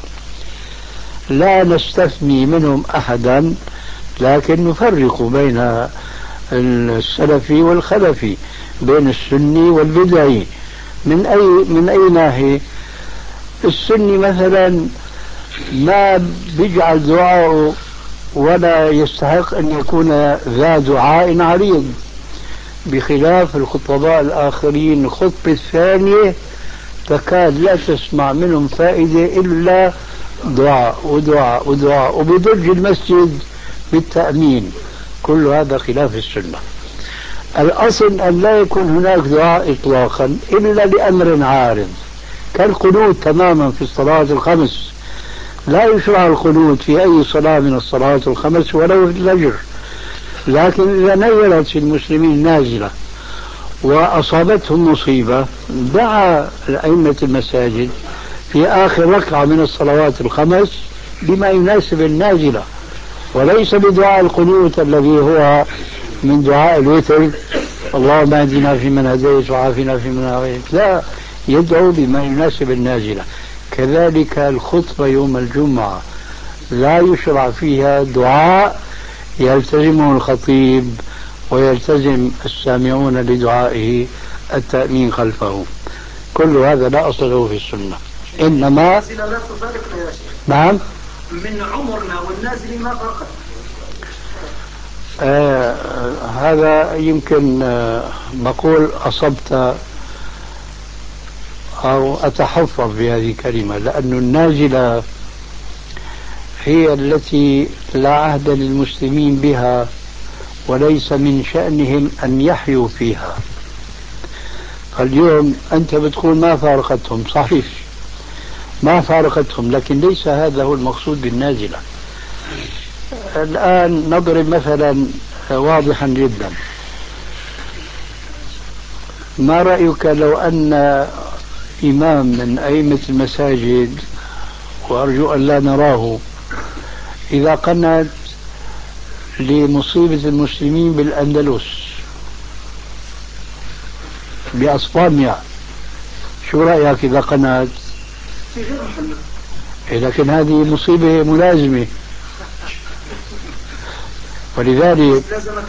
لا نستثني منهم أحدا، لكن نفرق بين السلفي والخلفي، بين السني والبدعي. من أي ناحية؟ السني مثلا ما بيجعل دعاءه ولا يستحق أن يكون ذا دعاء عريض، بخلاف الخطباء الآخرين الخطبة الثانية تكاد لا تسمع منهم فائدة إلا دعاء ودعاء ودعاء، وبضج المسجد بالتأمين. كل هذا خلاف السنة. الأصل أن لا يكون هناك دعاء إطلاقا إلا لأمر عارض، كالقنوت تماما في الصلاة الخمس. لا يشرع القنوت في أي صلاة من الصلوات الخمس ولو في الفجر، لكن إذا نزلت في المسلمين نازلة وأصابتهم مصيبة دعا أئمة المساجد في آخر ركعة من الصلوات الخمس بما يناسب النازلة، وليس بدعاء القنوت الذي هو من دعاء الوتر: اللهم اهدنا فيمن هديت وعافنا فيمن عافيت. لا، يدعو بما يناسب النازلة. كذلك الخطبة يوم الجمعة لا يشرع فيها دعاء يلتزمه الخطيب ويلتزم السامعون لدعائه التأمين خلفه. كل هذا لا أصل له في السنة. إنما نعم، من عمرنا والنازل ما فرقت. هذا يمكن بقول أصبت أو أتحفظ بهذه الكلمة، لأن النازلة هي التي لا عهد للمسلمين بها وليس من شأنهم أن يحيوا فيها. فاليوم أنت بتقول ما فارقتهم، صحيح ما فارقتهم، لكن ليس هذا هو المقصود بالنازلة. الآن نضرب مثلا واضحا جدا: ما رأيك لو أن إمام من أئمة المساجد، وأرجو أن لا نراه، إذا قنت لمصيبة المسلمين بالأندلس بأسبانيا، شو رأيك إذا قنت؟ لكن هذه مصيبة ملازمة، ولذلك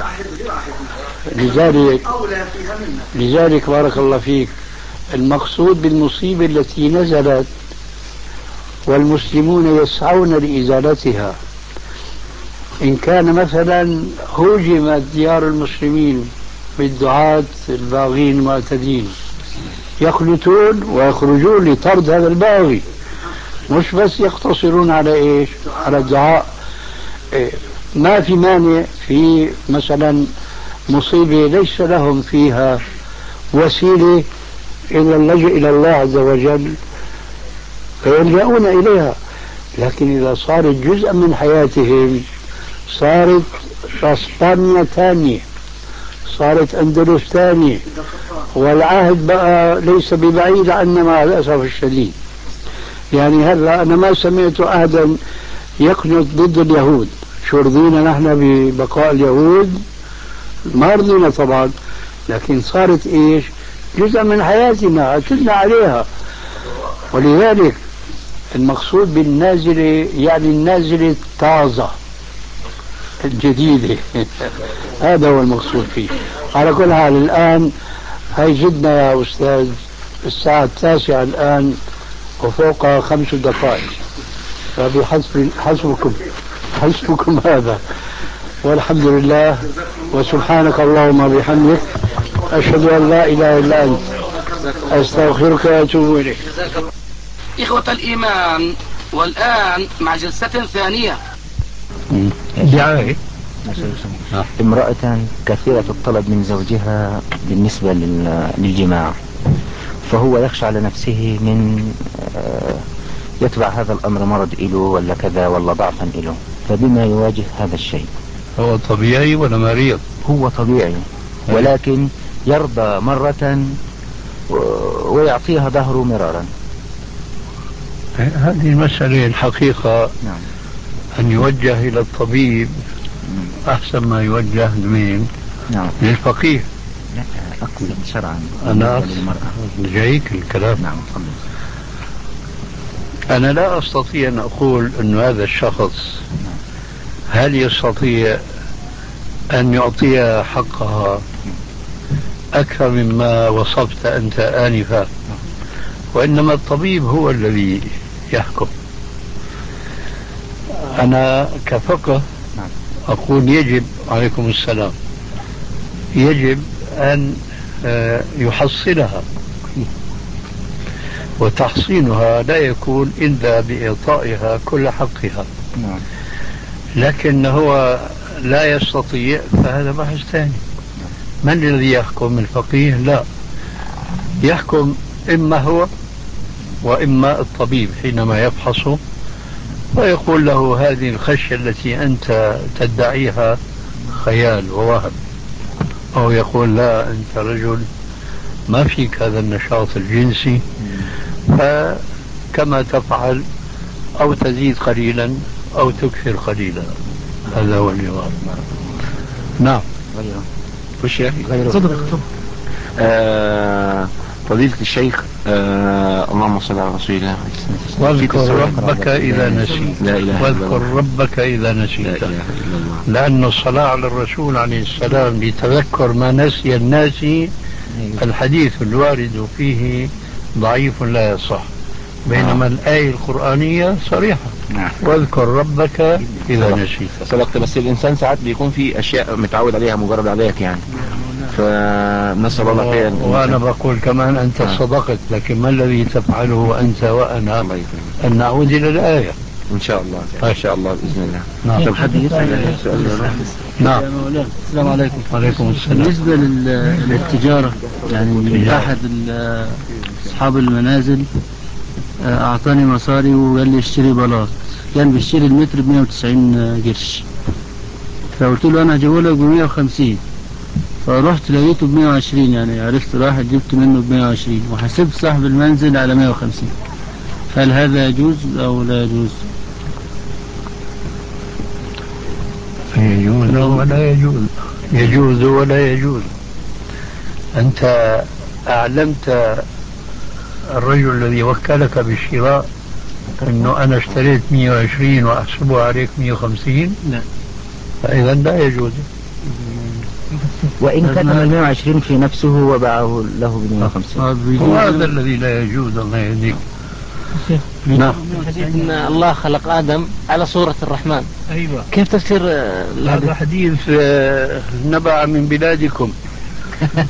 لذلك بارك الله فيك، المقصود بالمصيبة التي نزلت والمسلمون يسعون لإزالتها. إن كان مثلا هوجمت ديار المسلمين بالدعاة الباغين المعتدين، يخلطون ويخرجون لطرد هذا الباغي، مش بس يقتصرون على إيش؟ على الدعاء. ما في مانع في مثلا مصيبة ليس لهم فيها وسيلة إلا اللجوء إلى الله عز وجل فيلجؤون إليها، لكن إذا صارت جزءا من حياتهم صارت اسبانيا ثانية، صارت اندلس ثانية، والعهد بقى ليس ببعيد عنا مع الاسف الشديد. يعني هلا انا ما سمعت احدا يقنط ضد اليهود، شو رضينا نحن ببقاء اليهود؟ ما رضينا طبعا، لكن صارت ايش؟ جزء من حياتنا، اعتدنا عليها. ولذلك المقصود بالنازلة يعني النازلة الطازة الجديدة هذا هو المقصود فيه. على كل حال الآن هاي جدنا يا أستاذ، الساعة 9 الآن وفوق 5 دقائق، حسبكم هذا، والحمد لله وسبحانك اللهم وبحمدك أشهد أن لا إله إلا أنت أستغفرك وأتوب إليك. إخوة الإيمان، والآن مع جلسة ثانية. دعاية امرأة كثيرة الطلب من زوجها بالنسبة للجماع، فهو يخشى على نفسه من يتبع هذا الأمر مرض إله ولا كذا ولا ضعفا إله، فبما يواجه هذا الشيء؟ هو طبيعي ولا مريض؟ هو طبيعي، ولكن يرضى مرة ويعطيها ظهره مرارا. هذه المسألة الحقيقة نعم. أن يوجه إلى الطبيب أحسن ما يوجه لمين؟ نعم. للفقيه. لا أقصد شرعا أنا للمرأة. جايك الكلام. نعم. أنا لا أستطيع أن أقول أن هذا الشخص هل يستطيع أن يعطيها حقها أكثر مما وصفت أنت آنفا، وإنما الطبيب هو الذي يحكم. أنا كفقه أقول يجب، عليكم السلام، يجب أن يحصلها، وتحصينها لا يكون إلا بإعطائها كل حقها. لكن هو لا يستطيع، فهذا بحث ثاني. من الذي يحكم؟ الفقيه؟ لا، يحكم إما هو وإما الطبيب حينما يفحصه ويقول له هذه الخشية التي أنت تدعيها خيال ووهم، أو يقول لا أنت رجل ما فيك هذا النشاط الجنسي، فكما تفعل أو تزيد قليلا أو تكثر قليلا. هذا هو الجواب. نعم. وش يا فضيلة الشيخ، اللهم صل على رسول الله. واذكر ربك إذا نسيت، واذكر ربك إذا نسيت، لأن الصلاة على الرسول عليه السلام لتذكر ما نسي الناس الحديث الوارد فيه ضعيف لا يصح، بينما الآية القرآنية صريحة. واذكر ربك إذا نسيت. صدقت، بس الإنسان ساعات بيكون في أشياء متعود عليها مجرد عليك يعني، فنسأل الله خير. وأنا بقول كمان أنت صدقت، لكن ما الذي تفعله أنت وأنا؟ أن نعود إلى الآية إن شاء الله. إن شاء الله بإذن الله. نعم. طب حد يسأل سؤال؟ نعم. السلام عليكم. وعليكم السلام. بالنسبة للتجارة، يعني أحد أصحاب المنازل أعطاني مصاري وقال لي اشتري بلاط، كان بيشتري المتر ب190 قرش، فقلت له أنا هجيبه لك ب150، فرحت لقيته ب120، يعني عرفت واحد جبت منه ب120 وحسبت صاحب المنزل على 150. هل هذا يجوز أو لا يجوز؟ يجوز ولا يجوز، يجوز ولا يجوز. أنت أعلمت الرجل الذي وكلك بالشراء أنه أنا اشتريت 120 وأحسبه عليك 150؟ لا. فإذا لا يجوز. وإن كتب 120 في نفسه وباعه له ب150، وهذا الذي لا يجوز. الله يهديك. نعم. حديث ان الله خلق ادم على صورة الرحمن. ايوه. كيف تفسير هذا حديث نبع من بلادكم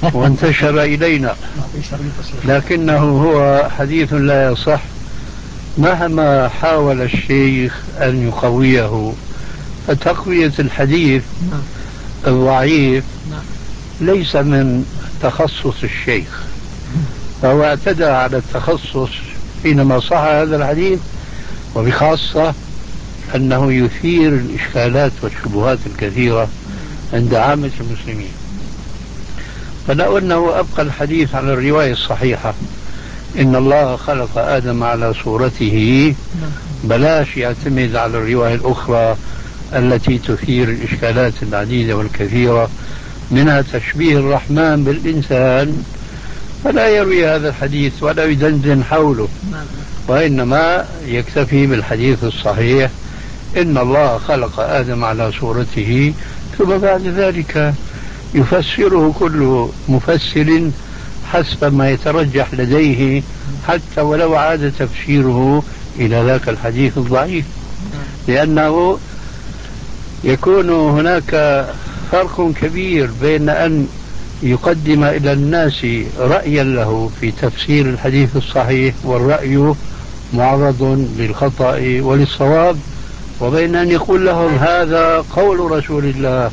وانتشر الينا، لكنه هو حديث لا يصح، مهما حاول الشيخ أن يقويه، فتقوية الحديث الضعيف ليس من تخصص الشيخ، فهو اعتدى على التخصص حينما صح هذا الحديث، وبخاصة أنه يثير الإشكالات والشبهات الكثيرة عند عامة المسلمين. فلو أنه أبقى الحديث على الرواية الصحيحة إن الله خلق آدم على صورته، بلاش يعتمد على الرواية الأخرى التي تثير الإشكالات العديدة والكثيرة، منها تشبيه الرحمن بالإنسان، فلا يروي هذا الحديث ولا يدندن حوله، وإنما يكتفي بالحديث الصحيح إن الله خلق آدم على صورته، ثم بعد ذلك يفسره كل مفسر حسب ما يترجح لديه، حتى ولو عاد تفسيره إلى ذاك الحديث الضعيف، لأنه يكون هناك فرق كبير بين أن يقدم إلى الناس رأيا له في تفسير الحديث الصحيح، والرأي معرض للخطأ وللصواب، وبين أن يقول لهم هذا قول رسول الله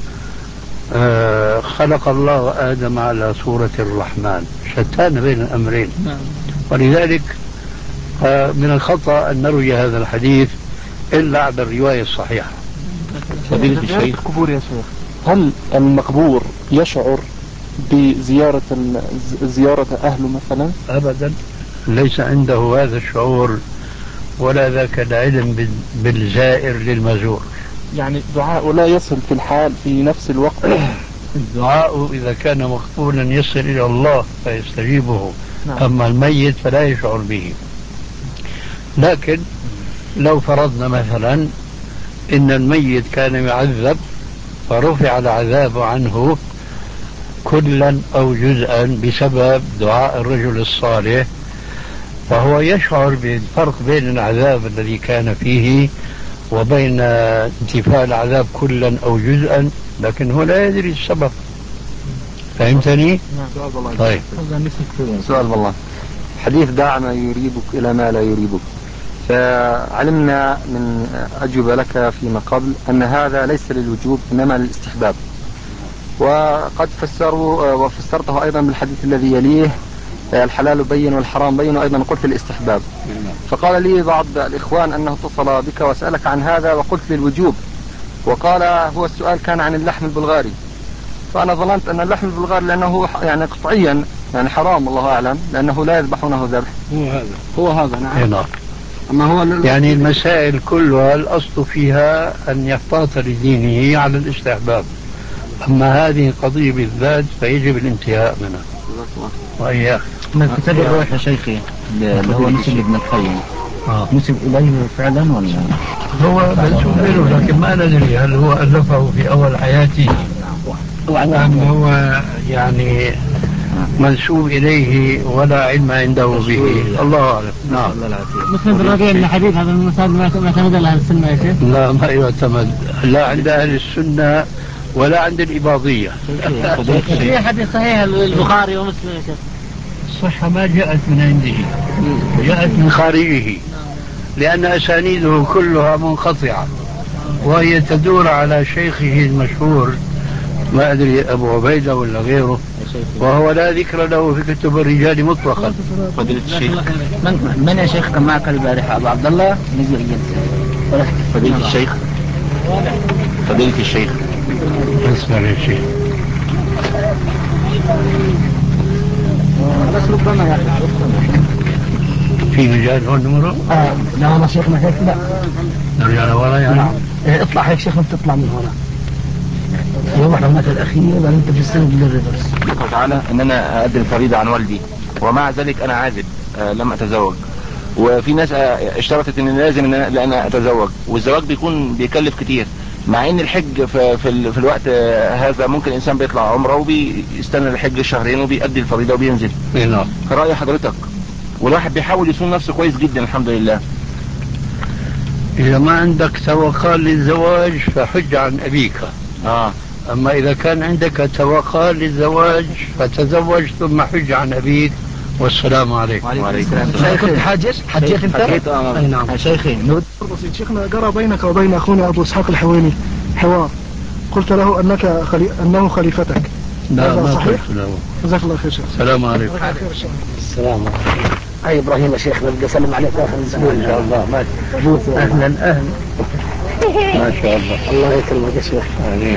خلق الله آدم على صورة الرحمن، شتان بين الأمرين. ولذلك من الخطأ أن نروي هذا الحديث إلا على الرواية الصحيحة. فضيلة الشيخ، القبور يا شيخ، هل المقبور يشعر بزيارة أهله مثلا؟ أبدا، ليس عنده هذا الشعور ولا ذاك العلم بالزائر للمزور. يعني دعاء لا يصل في الحال في نفس الوقت؟ الدعاء إذا كان مقبولا يصل إلى الله فيستجيبه. نعم. أما الميت فلا يشعر به. لكن لو فرضنا مثلا إن الميت كان يعذب فرفع العذاب عنه كلا أو جزءا بسبب دعاء الرجل الصالح، فهو يشعر بالفرق بين العذاب الذي كان فيه وبين انتفاء العذاب كلا أو جزءا، لكن هو لا يدري السبب. فهمتني؟ طيب، سؤال والله. حديث دع ما يريبك إلى ما لا يريبك، فعلمنا من أجوبة لك فيما قبل أن هذا ليس للوجوب إنما للاستحباب، وقد وفسرته أيضا بالحديث الذي يليه الحلال بين والحرام بين، وأيضا قلت الاستحباب. فقال لي بعض الإخوان أنه اتصل بك وسألك عن هذا وقلت للوجوب، وقال هو السؤال كان عن اللحم البلغاري، فأنا ظننت أن اللحم البلغاري لأنه يعني قطعيا يعني حرام الله أعلم لأنه لا يذبحونه ذبح. هو هذا نعم. أما هو يعني المسائل كلها الأصل فيها أن يحتاط لدينه على الاستحباب، أما هذه القضية بالذات فيجب الانتهاء منها. وإياك ما كتب الروح يا شيخي اللي هو نسب ابن القيم، نسب إليه فعلا ولا هو منسوب له، لكن ما ندري هل هو ألفه في أول حياته أم هو يعني منسوب إليه ولا علم عنده به، الله أعلم. نعم. مسند الربيع من الحديث هذا المسند ما يعتمد على أهل السنة يا شيخ؟ لا، ما يعتمد لا عند أهل السنة ولا عند الإباضية. في حديث صحيح البخاري ومسلم يا شيخ؟ الصحة ما جاءت من عنده، جاءت من خارجه، لأن أسانيده كلها منقطعة وهي تدور على شيخه المشهور، ما أدري أبو عبيدة ولا غيره، وهو لا ذكر له في كتب الرجال مطلقا. فضيلة الشيخ، من يا شيخ كان معك البارحة؟ أبو عبد الله نزل الجلسة. فضيلة الشيخ، فضيلة الشيخ، اسمع يا شيخ، بس ربما في مجال هون نمره؟ لا والله شيخنا هيك لا. نرجع لورا يعني؟ نعم. اطلع هيك شيخنا، بتطلع من هنا يوضح لك الأخير بعد أنت في السند للريفرس. تعالى إن أنا أؤدي الفريضة عن والدي، ومع ذلك أنا عازب لم أتزوج، وفي ناس اشترطت إن لازم إن أنا أتزوج، والزواج بيكلف كتير، مع إن الحج في الوقت هذا ممكن الإنسان بيطلع عمره وبيستنى الحج الشهرين وبيؤدي الفريضة وبينزل. فرأي حضرتك، والواحد بيحاول يصون نفسه كويس جدا الحمد لله. إذا ما عندك توقال للزواج فحج عن أبيك. أما إذا كان عندك توقال للزواج فتزوج ثم حج عن أبيك، والسلام عليكم. وعليكم السلام. شيخ كنت حجيت انت؟ حكيت اي نعم. شيخي بسيط شيخنا، جرى بينك وبين اخونا ابو اسحاق الحويني حوار، قلت له انه خليفتك. لا ما صحيح؟ قلت له. جزاك الله خير شيخ. السلام عليكم. السلام عليكم. اي ابراهيم يا شيخ، بدي اسلم عليك اخر الاسبوع ما شاء الله. ما اهلا اهلا. ما شاء الله. الله يكرمك يا شيخ. آمين.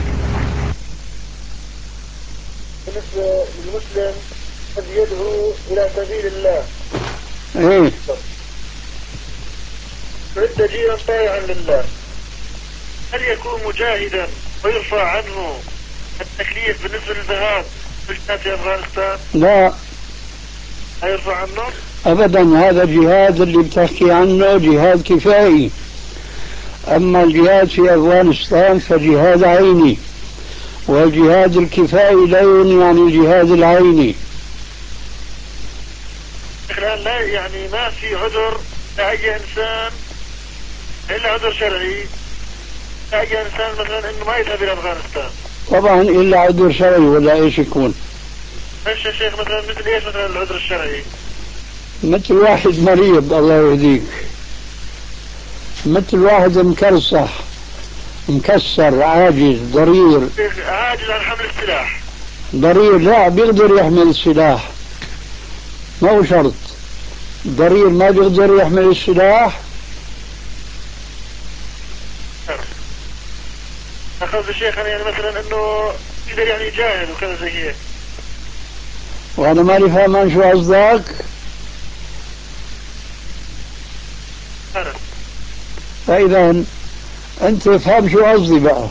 بالنسبه للمسلم قد يدعو الى سبيل الله. ايه. متجيا طائعا لله، هل يكون مجاهدا ويرفع عنه التكليف بالنسبه للذهاب في افغانستان؟ لا هيرفع عنه؟ ابدا، هذا الجهاد اللي بتحكي عنه جهاد كفائي. اما الجهاد في افغانستان فجهاد عيني، والجهاد الكفائي لا يعني الجهاد العيني. الآن لا يعني ما في عذر لأي إنسان إلا عذر شرعي لأي إنسان مثلا إنه ما يذهب إلى أفغانستان. طبعا الا عذر شرعي ولا ايش يكون؟ ايش يا شيخ مثلا مثل ايش مثلا العذر الشرعي؟ مثل واحد مريض الله يهديك، مثل واحد مكرصح مكسر عاجز ضرير. عاجز عن حمل السلاح. ضرير لا بيقدر يحمل السلاح، ما هو شرط. ضرير ما بيقدر يحمل السلاح. أخذ الشيخ يعني مثلا انه يقدر يعني يجاهد وكذا زي هيك. وانا ماني فاهمان شو قصدك. فاذا انت فهم شو قصدي بقى،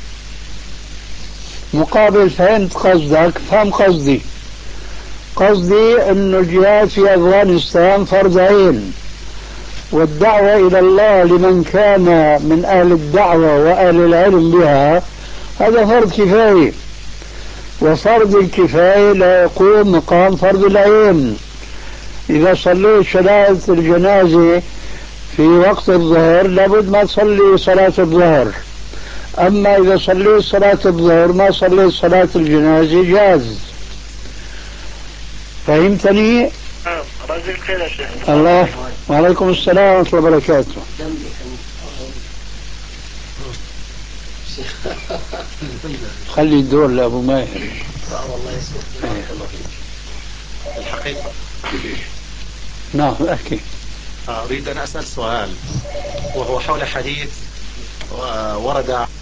مقابل فهمت قصدك فهم قصدي. قصدي انه الجهاد في افغانستان فرض عين، والدعوة الى الله لمن كان من اهل الدعوة واهل العلم بها هذا فرض كفاية، وفرض الكفاية لا يقوم مقام فرض العين. اذا صليت صلاة الجنازة في وقت الظهر لابد ما تصلي صلاة الظهر، اما اذا صليت صلاة الظهر ما صليت صلاة الجنازة جاز. فهمتني؟ الله يجزيك خير يا شيخ. الله. وعليكم السلام ورحمة الله وبركاته. خلي الدور لأبو ماهر. والله يسلمك. الحقيقة نعم أحكي. أريد أن أسأل سؤال، وهو حول حديث ورد